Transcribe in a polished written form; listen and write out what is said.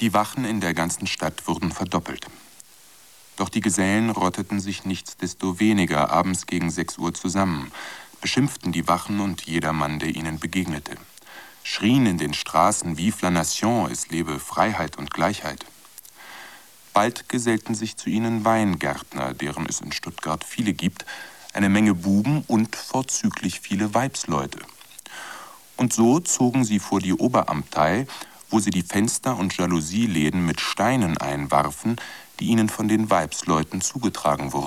Die Wachen in der ganzen Stadt wurden verdoppelt. Doch die Gesellen rotteten sich nichtsdestoweniger abends gegen 6 Uhr zusammen, beschimpften die Wachen und jedermann, der ihnen begegnete, schrien in den Straßen Vive la Nation, es lebe Freiheit und Gleichheit. Bald gesellten sich zu ihnen Weingärtner, deren es in Stuttgart viele gibt, eine Menge Buben und vorzüglich viele Weibsleute. Und so zogen sie vor die Oberamtei, wo sie die Fenster und Jalousiläden mit Steinen einwarfen, die ihnen von den Weibsleuten zugetragen wurden.